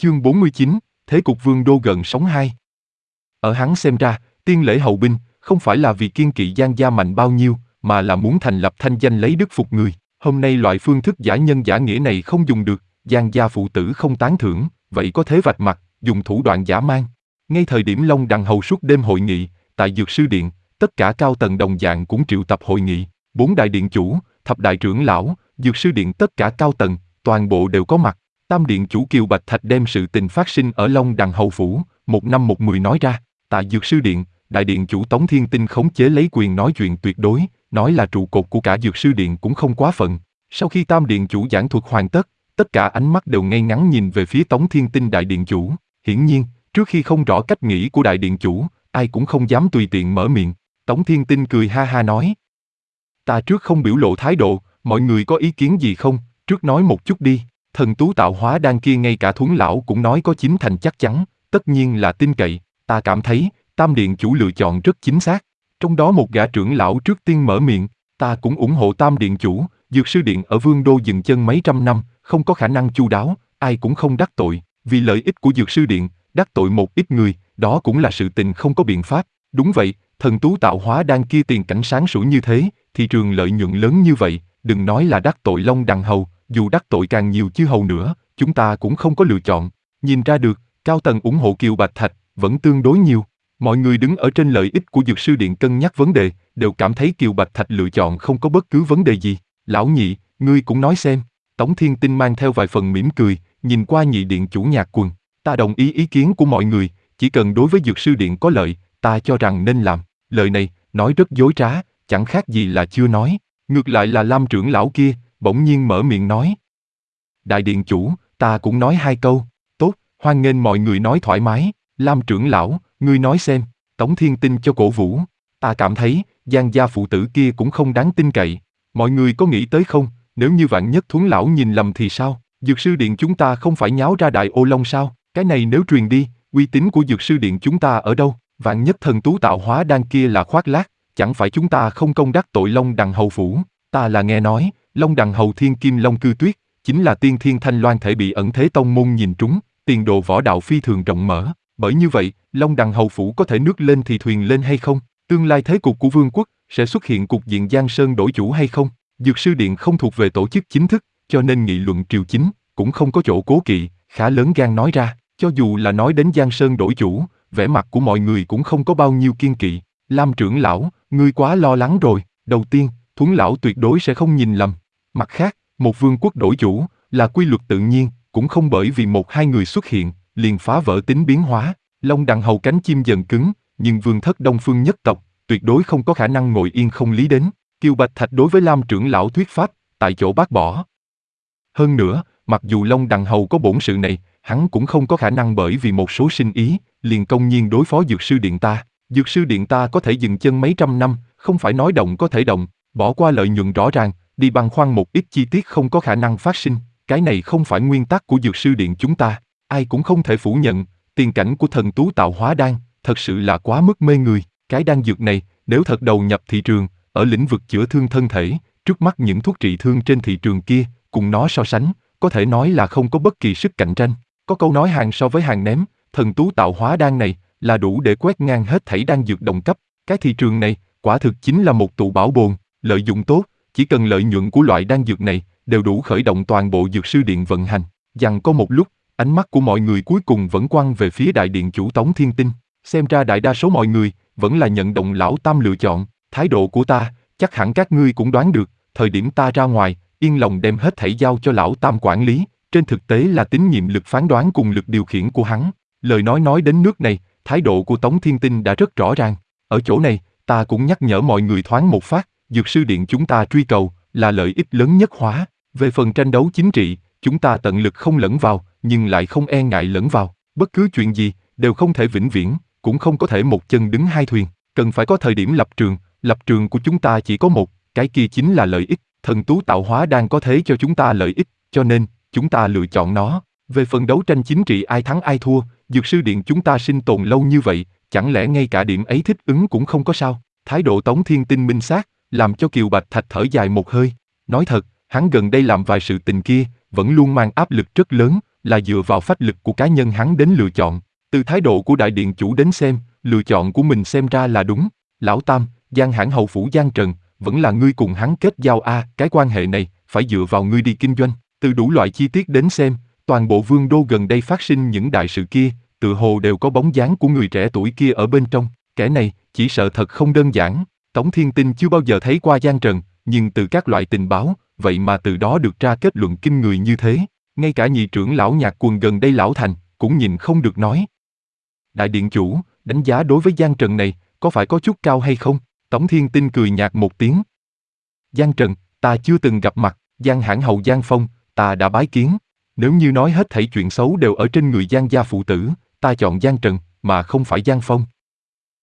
Chương 49, Thế cục Vương đô gần sóng 2. Ở hắn xem ra, Tiên lễ hậu binh, không phải là vì kiên kỵ Giang gia mạnh bao nhiêu, mà là muốn thành lập thanh danh lấy đức phục người. Hôm nay loại phương thức giả nhân giả nghĩa này không dùng được, Giang gia phụ tử không tán thưởng, vậy có thế vạch mặt, dùng thủ đoạn giả mang. Ngay thời điểm Long Đằng hầu suốt đêm hội nghị, tại Dược sư điện, tất cả cao tầng đồng dạng cũng triệu tập hội nghị, 4 đại điện chủ, thập đại trưởng lão, Dược sư điện tất cả cao tầng, toàn bộ đều có mặt. Tam điện chủ Kiều Bạch Thạch đem sự tình phát sinh ở Long Đằng hầu phủ, 1 năm 1 mười nói ra. Tại Dược sư điện, đại điện chủ Tống Thiên Tinh khống chế lấy quyền nói chuyện tuyệt đối, nói là trụ cột của cả Dược sư điện cũng không quá phận. Sau khi tam điện chủ giảng thuật hoàn tất, tất cả ánh mắt đều ngay ngắn nhìn về phía Tống Thiên Tinh đại điện chủ. Hiển nhiên, trước khi không rõ cách nghĩ của đại điện chủ, ai cũng không dám tùy tiện mở miệng. Tống Thiên Tinh cười ha ha nói: Ta trước không biểu lộ thái độ, mọi người có ý kiến gì không? Trước nói một chút đi. Thần tú tạo hóa đan kia ngay cả Thuấn lão cũng nói có 9 thành chắc chắn, tất nhiên là tin cậy. Ta cảm thấy, tam điện chủ lựa chọn rất chính xác. Trong đó một gã trưởng lão trước tiên mở miệng, ta cũng ủng hộ tam điện chủ. Dược sư điện ở Vương đô dừng chân mấy trăm năm, không có khả năng chu đáo, ai cũng không đắc tội. Vì lợi ích của Dược sư điện, đắc tội một ít người, đó cũng là sự tình không có biện pháp. Đúng vậy, thần tú tạo hóa đan kia tiền cảnh sáng sủa như thế, thị trường lợi nhuận lớn như vậy, đừng nói là đắc tội Long Đằng hầu, dù đắc tội càng nhiều chư hầu nữa, chúng ta cũng không có lựa chọn. Nhìn ra được, cao tầng ủng hộ Kiều Bạch Thạch vẫn tương đối nhiều. Mọi người đứng ở trên lợi ích của Dược sư điện cân nhắc vấn đề, đều cảm thấy Kiều Bạch Thạch lựa chọn không có bất cứ vấn đề gì. Lão nhị, ngươi cũng nói xem. Tống Thiên Tinh mang theo vài phần mỉm cười, nhìn qua nhị điện chủ Nhạc Quần. Ta đồng ý ý kiến của mọi người, chỉ cần đối với Dược sư điện có lợi, ta cho rằng nên làm. Lời này, nói rất dối trá, chẳng khác gì là chưa nói. Ngược lại là Lam trưởng lão kia, bỗng nhiên mở miệng nói: Đại điện chủ, ta cũng nói 2 câu. Tốt, hoan nghênh mọi người nói thoải mái. Lam trưởng lão, ngươi nói xem. Tống Thiên Tinh cho cổ vũ. Ta cảm thấy, Giang gia phụ tử kia cũng không đáng tin cậy. Mọi người có nghĩ tới không, nếu như vạn nhất Thuấn lão nhìn lầm thì sao? Dược sư điện chúng ta không phải nháo ra đại ô long sao? Cái này nếu truyền đi, uy tín của Dược sư điện chúng ta ở đâu? Vạn nhất thần tú tạo hóa đan kia là khoác lác, chẳng phải chúng ta không công đắc tội Long Đằng hầu phủ. Ta là nghe nói, Long Đằng hầu Thiên Kim Long Cư Tuyết, chính là tiên thiên thanh loan thể bị ẩn thế tông môn nhìn trúng, tiền đồ võ đạo phi thường rộng mở. Bởi như vậy, Long Đằng hầu phủ có thể nước lên thì thuyền lên hay không? Tương lai thế cục của vương quốc sẽ xuất hiện cục diện Giang Sơn đổi chủ hay không? Dược sư điện không thuộc về tổ chức chính thức, cho nên nghị luận triều chính cũng không có chỗ cố kỵ, khá lớn gan nói ra. Cho dù là nói đến Giang Sơn đổi chủ, vẻ mặt của mọi người cũng không có bao nhiêu kiên kỵ. Lam trưởng lão, ngươi quá lo lắng rồi. Đầu tiên, Thuấn lão tuyệt đối sẽ không nhìn lầm. Mặt khác, một vương quốc đổi chủ là quy luật tự nhiên, cũng không bởi vì 1-2 người xuất hiện liền phá vỡ tính biến hóa. Long Đằng hầu cánh chim dần cứng, nhưng vương thất Đông Phương nhất tộc tuyệt đối không có khả năng ngồi yên không lý đến. Kiều Bạch Thạch đối với Lam trưởng lão thuyết pháp, tại chỗ bác bỏ. Hơn nữa, mặc dù Long Đằng hầu có bổn sự này, hắn cũng không có khả năng bởi vì một số sinh ý, liền công nhiên đối phó Dược sư điện ta. Dược sư điện ta có thể dừng chân mấy trăm năm, không phải nói động có thể động, bỏ qua lợi nhuận rõ ràng, đi băn khoăn một ít chi tiết không có khả năng phát sinh. Cái này không phải nguyên tắc của Dược sư điện chúng ta. Ai cũng không thể phủ nhận, tiền cảnh của thần tú tạo hóa đan, thật sự là quá mức mê người. Cái đan dược này, nếu thật đầu nhập thị trường, ở lĩnh vực chữa thương thân thể, trước mắt những thuốc trị thương trên thị trường kia, cùng nó so sánh, có thể nói là không có bất kỳ sức cạnh tranh. Có câu nói hàng so với hàng ném, thần tú tạo hóa đan này là đủ để quét ngang hết thảy đan dược đồng cấp. Cái thị trường này, quả thực chính là một tụ bảo bồn, lợi dụng tốt, chỉ cần lợi nhuận của loại đan dược này đều đủ khởi động toàn bộ Dược sư điện vận hành. Dằng có một lúc, ánh mắt của mọi người cuối cùng vẫn quăng về phía đại điện chủ Tống Thiên Tinh. Xem ra đại đa số mọi người vẫn là nhận đồng lão tam lựa chọn. Thái độ của ta, chắc hẳn các ngươi cũng đoán được, thời điểm ta ra ngoài, yên lòng đem hết thảy giao cho lão tam quản lý, trên thực tế là tín nhiệm lực phán đoán cùng lực điều khiển của hắn. Lời nói đến nước này, thái độ của Tống Thiên Tinh đã rất rõ ràng. Ở chỗ này, ta cũng nhắc nhở mọi người thoáng một phát, Dược sư điện chúng ta truy cầu là lợi ích lớn nhất hóa. Về phần tranh đấu chính trị, chúng ta tận lực không lẫn vào, nhưng lại không e ngại lẫn vào. Bất cứ chuyện gì đều không thể vĩnh viễn, cũng không có thể một chân đứng hai thuyền. Cần phải có thời điểm lập trường của chúng ta chỉ có một, cái kia chính là lợi ích. Thần tú tạo hóa đang có thế cho chúng ta lợi ích, cho nên chúng ta lựa chọn nó. Về phần đấu tranh chính trị ai thắng ai thua, Dược sư điện chúng ta sinh tồn lâu như vậy, chẳng lẽ ngay cả điểm ấy thích ứng cũng không có sao? Thái độ Tống Thiên Tinh minh xác, làm cho Kiều Bạch Thạch thở dài một hơi. Nói thật, hắn gần đây làm vài sự tình kia, vẫn luôn mang áp lực rất lớn, là dựa vào phách lực của cá nhân hắn đến lựa chọn. Từ thái độ của đại điện chủ đến xem, lựa chọn của mình xem ra là đúng. Lão Tam, Giang Hãn hầu phủ Giang Trần, vẫn là ngươi cùng hắn kết giao cái quan hệ này, phải dựa vào ngươi đi kinh doanh. Từ đủ loại chi tiết đến xem, toàn bộ vương đô gần đây phát sinh những đại sự kia, tự hồ đều có bóng dáng của người trẻ tuổi kia ở bên trong. Kẻ này, chỉ sợ thật không đơn giản. Tống Thiên Tinh chưa bao giờ thấy qua Giang Trần, nhưng từ các loại tình báo, vậy mà từ đó được ra kết luận kinh người như thế. Ngay cả nhị trưởng lão Nhạc Quần gần đây lão thành, cũng nhìn không được nói. Đại điện chủ, đánh giá đối với Giang Trần này, có phải có chút cao hay không? Tống Thiên Tinh cười nhạt một tiếng. Giang Trần, ta chưa từng gặp mặt, Giang Hãn hầu Giang Phong, ta đã bái kiến. Nếu như nói hết thảy chuyện xấu đều ở trên người Giang gia phụ tử, ta chọn Giang Trần, mà không phải Giang Phong.